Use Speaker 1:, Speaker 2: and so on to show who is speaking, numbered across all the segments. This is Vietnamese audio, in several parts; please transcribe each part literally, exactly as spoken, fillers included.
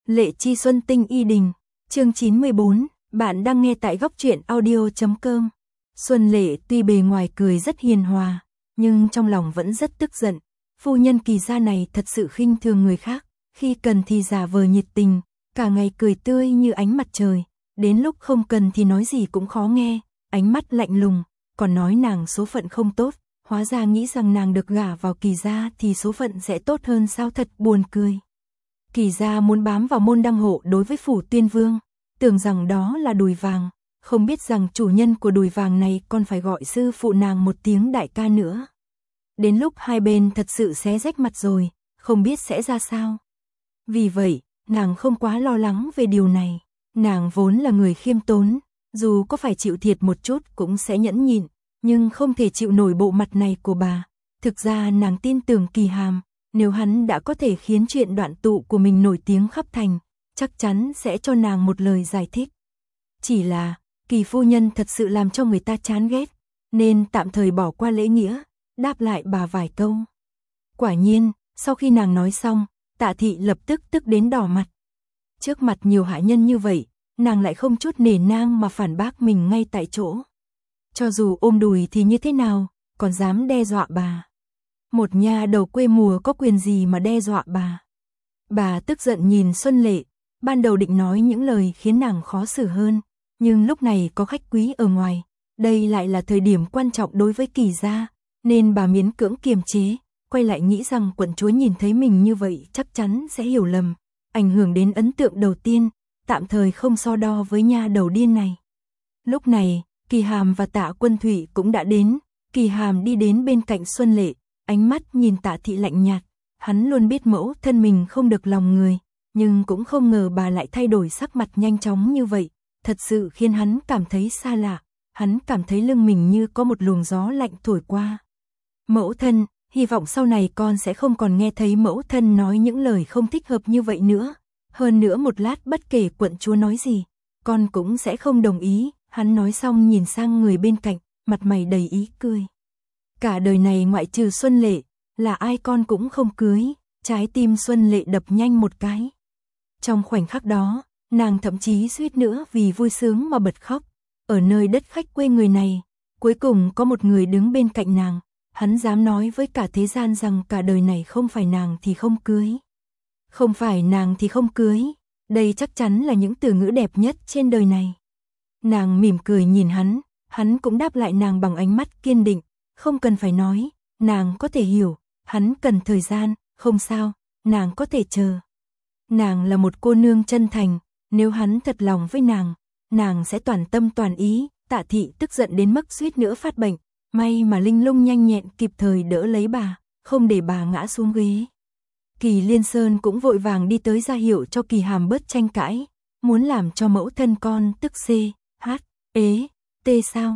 Speaker 1: Lệ Chi Xuân Tinh Y Đình, chương chín mươi bốn, bạn đang nghe tại góc truyện audio chấm com. Xuân Lệ tuy bề ngoài cười rất hiền hòa, nhưng trong lòng vẫn rất tức giận. Phu nhân Kỳ gia này thật sự khinh thường người khác, khi cần thì giả vờ nhiệt tình, cả ngày cười tươi như ánh mặt trời, đến lúc không cần thì nói gì cũng khó nghe, ánh mắt lạnh lùng, còn nói nàng số phận không tốt, hóa ra nghĩ rằng nàng được gả vào Kỳ gia thì số phận sẽ tốt hơn sao, thật buồn cười. Kỳ gia muốn bám vào môn đăng hộ đối với phủ Tuyên Vương, tưởng rằng đó là đùi vàng, không biết rằng chủ nhân của đùi vàng này còn phải gọi sư phụ nàng một tiếng đại ca nữa. Đến lúc hai bên thật sự xé rách mặt rồi, không biết sẽ ra sao. Vì vậy, nàng không quá lo lắng về điều này, nàng vốn là người khiêm tốn, dù có phải chịu thiệt một chút cũng sẽ nhẫn nhịn, nhưng không thể chịu nổi bộ mặt này của bà. Thực ra nàng tin tưởng Kỳ Hàm, nếu hắn đã có thể khiến chuyện đoạn tụ của mình nổi tiếng khắp thành, chắc chắn sẽ cho nàng một lời giải thích. Chỉ là, Kỳ phu nhân thật sự làm cho người ta chán ghét, nên tạm thời bỏ qua lễ nghĩa, đáp lại bà vài câu. Quả nhiên, sau khi nàng nói xong, Tạ Thị lập tức tức đến đỏ mặt. Trước mặt nhiều hạ nhân như vậy, nàng lại không chút nể nang mà phản bác mình ngay tại chỗ. Cho dù ôm đùi thì như thế nào, còn dám đe dọa bà. Một nha đầu quê mùa có quyền gì mà đe dọa bà. Bà tức giận nhìn Xuân Lệ, ban đầu định nói những lời khiến nàng khó xử hơn, nhưng lúc này có khách quý ở ngoài, đây lại là thời điểm quan trọng đối với Kỳ gia, nên bà miễn cưỡng kiềm chế, quay lại nghĩ rằng quận chúa nhìn thấy mình như vậy chắc chắn sẽ hiểu lầm, ảnh hưởng đến ấn tượng đầu tiên, tạm thời không so đo với nha đầu điên này. Lúc này, Kỳ Hàm và Tạ Quân Thụy cũng đã đến, Kỳ Hàm đi đến bên cạnh Xuân Lệ, ánh mắt nhìn Tạ Thị lạnh nhạt, hắn luôn biết mẫu thân mình không được lòng người, nhưng cũng không ngờ bà lại thay đổi sắc mặt nhanh chóng như vậy, thật sự khiến hắn cảm thấy xa lạ, hắn cảm thấy lưng mình như có một luồng gió lạnh thổi qua. Mẫu thân, hy vọng sau này con sẽ không còn nghe thấy mẫu thân nói những lời không thích hợp như vậy nữa, hơn nữa một lát bất kể quận chúa nói gì, con cũng sẽ không đồng ý, hắn nói xong nhìn sang người bên cạnh, mặt mày đầy ý cười. Cả đời này ngoại trừ Xuân Lệ, là ai con cũng không cưới, trái tim Xuân Lệ đập nhanh một cái. Trong khoảnh khắc đó, nàng thậm chí suýt nữa vì vui sướng mà bật khóc. Ở nơi đất khách quê người này, cuối cùng có một người đứng bên cạnh nàng, hắn dám nói với cả thế gian rằng cả đời này không phải nàng thì không cưới. Không phải nàng thì không cưới, đây chắc chắn là những từ ngữ đẹp nhất trên đời này. Nàng mỉm cười nhìn hắn, hắn cũng đáp lại nàng bằng ánh mắt kiên định, không cần phải nói, nàng có thể hiểu, hắn cần thời gian, không sao, nàng có thể chờ. Nàng là một cô nương chân thành, nếu hắn thật lòng với nàng, nàng sẽ toàn tâm toàn ý. Tạ Thị tức giận đến mức suýt nữa phát bệnh, may mà Linh Lung nhanh nhẹn kịp thời đỡ lấy bà, không để bà ngã xuống ghế. Kỳ Liên Sơn cũng vội vàng đi tới ra hiệu cho Kỳ Hàm bớt tranh cãi, muốn làm cho mẫu thân con tức c, h, ế, t sao.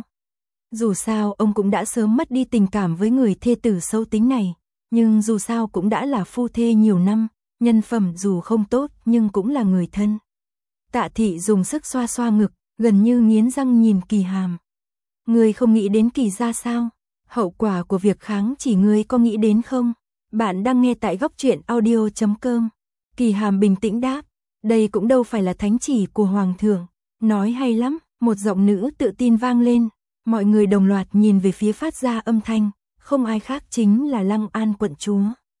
Speaker 1: Dù sao ông cũng đã sớm mất đi tình cảm với người thê tử xấu tính này, nhưng dù sao cũng đã là phu thê nhiều năm, nhân phẩm dù không tốt nhưng cũng là người thân. Tạ Thị dùng sức xoa xoa ngực, gần như nghiến răng nhìn Kỳ Hàm. Ngươi không nghĩ đến Kỳ gia sao? Hậu quả của việc kháng chỉ ngươi có nghĩ đến không? Bạn đang nghe tại góc truyện audio chấm com. Kỳ Hàm bình tĩnh đáp, đây cũng đâu phải là thánh chỉ của Hoàng thượng. Nói hay lắm, một giọng nữ tự tin vang lên. Mọi người đồng loạt nhìn về phía phát ra âm thanh, không ai khác chính là Lăng An quận chúa.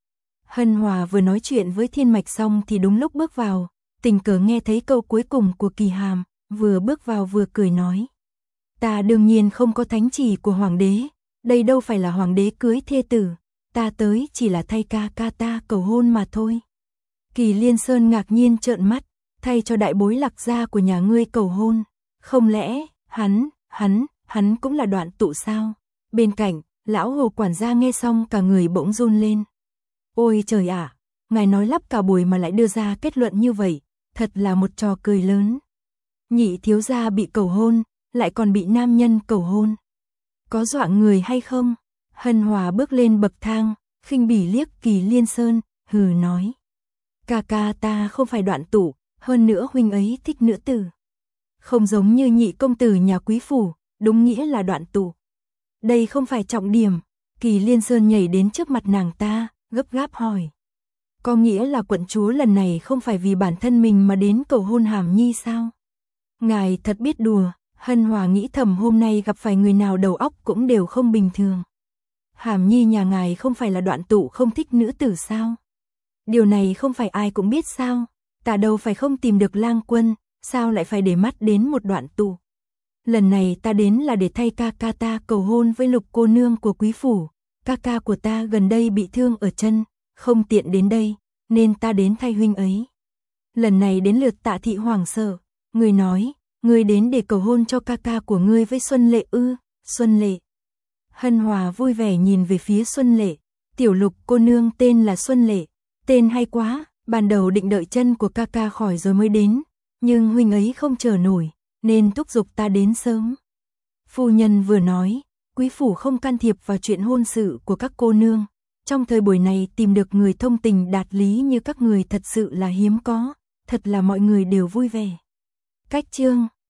Speaker 1: Hân Hòa vừa nói chuyện với Thiên Mạch xong thì đúng lúc bước vào, tình cờ nghe thấy câu cuối cùng của Kỳ Hàm, vừa bước vào vừa cười nói. Ta đương nhiên không có thánh chỉ của hoàng đế, đây đâu phải là hoàng đế cưới thê tử, ta tới chỉ là thay ca ca ta cầu hôn mà thôi. Kỳ Liên Sơn ngạc nhiên trợn mắt, thay cho đại bối Lạc gia của nhà ngươi cầu hôn, không lẽ, hắn, hắn, hắn cũng là đoạn tụ sao? Bên cạnh, lão Hồ quản gia nghe xong cả người bỗng run lên. Ôi trời ạ, ngài nói lắp cả buổi mà lại đưa ra kết luận như vậy, thật là một trò cười lớn. Nhị thiếu gia bị cầu hôn, lại còn bị nam nhân cầu hôn. Có dọa người hay không? Hân Hòa bước lên bậc thang, khinh bỉ liếc Kỳ Liên Sơn, hừ nói. Ca ca ta không phải đoạn tụ, hơn nữa huynh ấy thích nữ tử. Không giống như nhị công tử nhà quý phủ, đúng nghĩa là đoạn tụ. Đây không phải trọng điểm. Kỳ Liên Sơn nhảy đến trước mặt nàng ta, gấp gáp hỏi. Có nghĩa là quận chúa lần này không phải vì bản thân mình mà đến cầu hôn Hàm Nhi sao? Ngài thật biết đùa, Hân Hòa nghĩ thầm hôm nay gặp phải người nào đầu óc cũng đều không bình thường. Hàm Nhi nhà ngài không phải là Đoạn Tụ không thích nữ tử sao? Điều này không phải ai cũng biết sao? Ta đâu phải không tìm được Lang Quân, sao lại phải để mắt đến một Đoạn Tụ? Lần này ta đến là để thay ca ca ta cầu hôn với Lục cô nương của quý phủ. Ca ca của ta gần đây bị thương ở chân, không tiện đến đây, nên ta đến thay huynh ấy. Lần này đến lượt Tạ thị hoảng sợ, người nói, ngươi đến để cầu hôn cho ca ca của ngươi với Xuân Lệ ư? Xuân Lệ. Hân Hòa vui vẻ nhìn về phía Xuân Lệ, tiểu Lục cô nương tên là Xuân Lệ, tên hay quá, ban đầu định đợi chân của ca ca khỏi rồi mới đến, nhưng huynh ấy không chờ nổi, nên thúc giục ta đến sớm. Phu nhân vừa nói, quý phủ không can thiệp vào chuyện hôn sự của các cô nương, trong thời buổi này tìm được người thông tình đạt lý như các người thật sự là hiếm có, thật là mọi người đều vui vẻ. Cách chương